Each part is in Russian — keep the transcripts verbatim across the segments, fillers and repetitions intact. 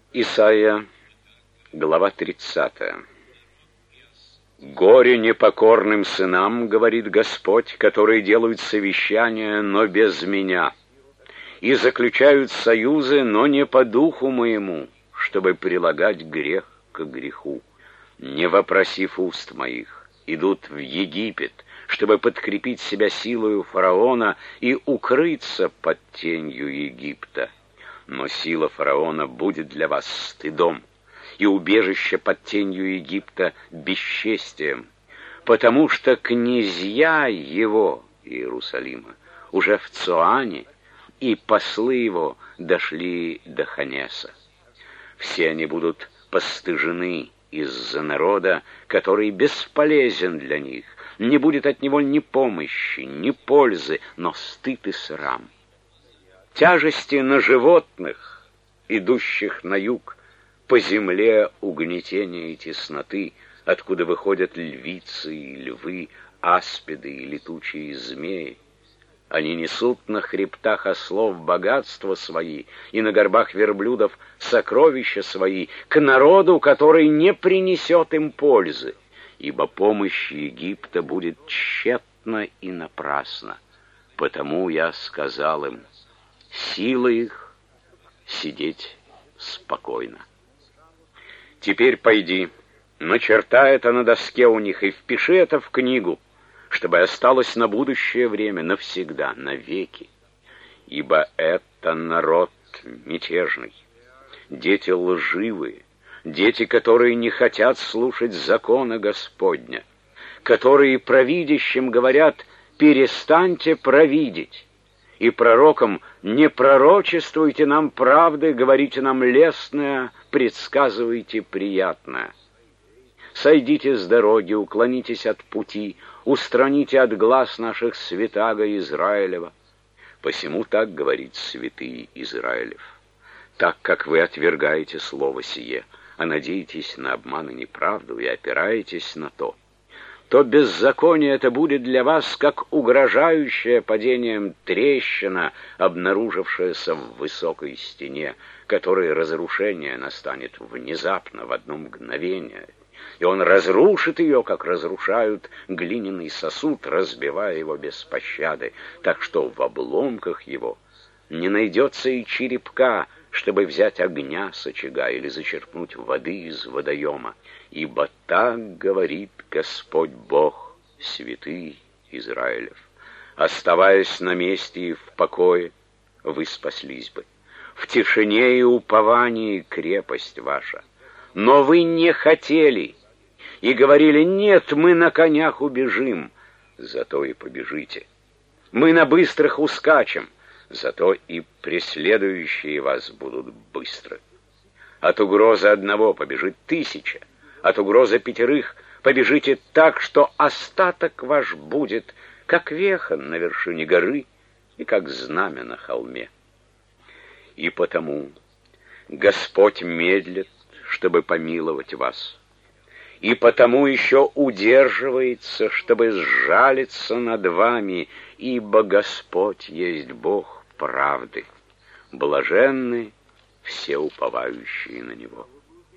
Исайя, глава тридцатая. «Горе непокорным сынам, — говорит Господь, — которые делают совещания, но без меня, и заключают союзы, но не по духу моему, чтобы прилагать грех к греху. Не вопросив уст моих, идут в Египет, чтобы подкрепить себя силою фараона и укрыться под тенью Египта. Но сила фараона будет для вас стыдом, и убежище под тенью Египта бесчестием, потому что князья его, Иерусалима, уже в Цоане, и послы его дошли до Ханеса. Все они будут постыжены из-за народа, который бесполезен для них, не будет от него ни помощи, ни пользы, но стыд и срам. Тяжести на животных, идущих на юг, по земле угнетения и тесноты, откуда выходят львицы и львы, аспиды и летучие змеи. Они несут на хребтах ослов богатства свои и на горбах верблюдов сокровища свои к народу, который не принесет им пользы, ибо помощь Египта будет тщетна и напрасна. Потому я сказал им: сила их сидеть спокойно. Теперь пойди, начертай это на доске у них и впиши это в книгу, чтобы осталось на будущее время, навсегда, навеки. Ибо это народ мятежный, дети лживые, дети, которые не хотят слушать закона Господня, которые провидящим говорят: перестаньте провидеть, и пророкам: не пророчествуйте нам правды, говорите нам лестное, предсказывайте приятное. Сойдите с дороги, уклонитесь от пути, устраните от глаз наших святаго Израилева. Посему так говорит святый Израилев: так как вы отвергаете слово сие, а надеетесь на обман и неправду, и опираетесь на то, то беззаконие это будет для вас, как угрожающая падением трещина, обнаружившаяся в высокой стене, которой разрушение настанет внезапно, в одно мгновение, и он разрушит ее, как разрушают глиняный сосуд, разбивая его без пощады, так что в обломках его не найдется и черепка, чтобы взять огня с очага или зачерпнуть воды из водоема. Ибо так говорит Господь Бог, святый Израилев: оставаясь на месте и в покое, вы спаслись бы, в тишине и уповании крепость ваша. Но вы не хотели и говорили: нет, мы на конях убежим, зато и побежите. Мы на быстрых ускачем, зато и преследующие вас будут быстры. От угрозы одного побежит тысяча, от угрозы пятерых побежите так, что остаток ваш будет, как веха на вершине горы и как знамя на холме. И потому Господь медлит, чтобы помиловать вас, и потому еще удерживается, чтобы сжалиться над вами, ибо Господь есть Бог правды. Блаженны все уповающие на Него.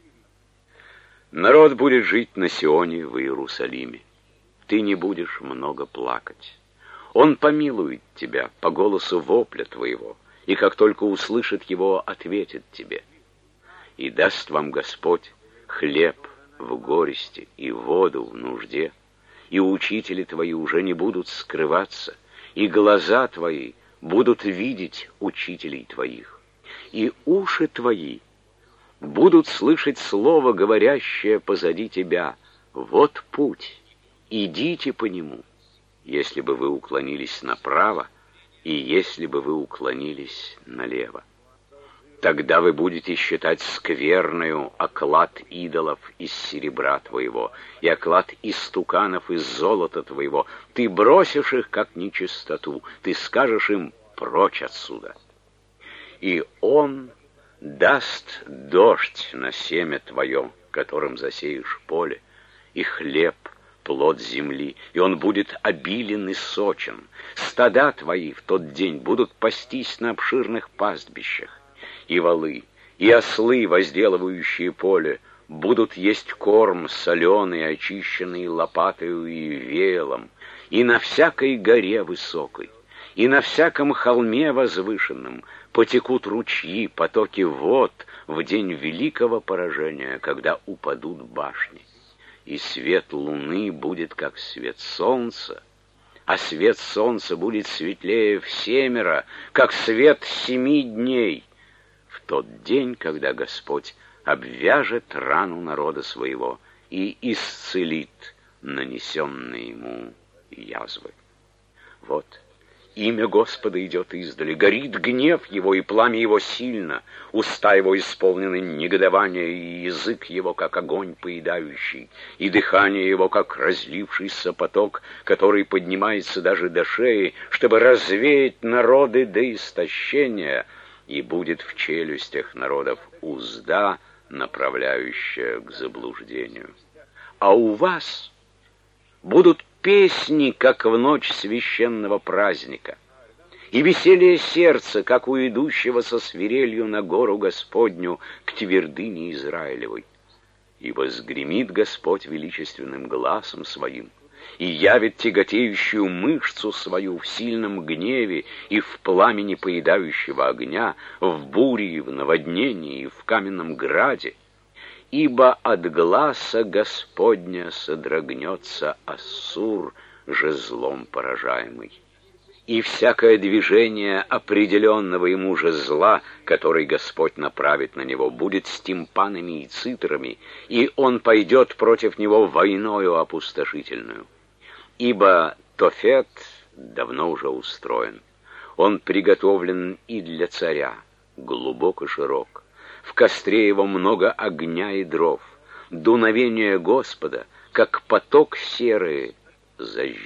Народ будет жить на Сионе в Иерусалиме. Ты не будешь много плакать. Он помилует тебя по голосу вопля твоего, и как только услышит его, ответит тебе. И даст вам Господь хлеб в горести и воду в нужде, и учители твои уже не будут скрываться, и глаза твои будут видеть учителей твоих, и уши твои будут слышать слово, говорящее позади тебя: вот путь, идите по нему, если бы вы уклонились направо, и если бы вы уклонились налево. Тогда вы будете считать скверною оклад идолов из серебра твоего и оклад истуканов из золота твоего. Ты бросишь их, как нечистоту, ты скажешь им: прочь отсюда. И он даст дождь на семя твое, которым засеешь поле, и хлеб, плод земли, и он будет обилен и сочен. Стада твои в тот день будут пастись на обширных пастбищах, и волы, и ослы, возделывающие поле, будут есть корм соленый, очищенный лопатою и веялом, и на всякой горе высокой, и на всяком холме возвышенном потекут ручьи, потоки вод в день великого поражения, когда упадут башни. И свет луны будет, как свет солнца, а свет солнца будет светлее всемеро, как свет семи дней, в тот день, когда Господь обвяжет рану народа своего и исцелит нанесенные ему язвы. Вот, имя Господа идет издали, горит гнев его, и пламя его сильно, уста его исполнены негодования, и язык его, как огонь поедающий, и дыхание его, как разлившийся поток, который поднимается даже до шеи, чтобы развеять народы до истощения, и будет в челюстях народов узда, направляющая к заблуждению. А у вас будут песни, как в ночь священного праздника, и веселье сердца, как у идущего со свирелью на гору Господню к твердыне Израилевой. И возгремит Господь величественным гласом своим, и явит тяготеющую мышцу свою в сильном гневе и в пламени поедающего огня, в буре и в наводнении и в каменном граде. Ибо от гласа Господня содрогнется Ассур, жезлом поражаемый. И всякое движение определенного ему жезла, который Господь направит на него, будет с тимпанами и цитрами, и он пойдет против него войною опустошительную. Ибо Тофет давно уже устроен. Он приготовлен и для царя, глубок и широк. В костре его много огня и дров. Дуновение Господа, как поток серы, зажжет.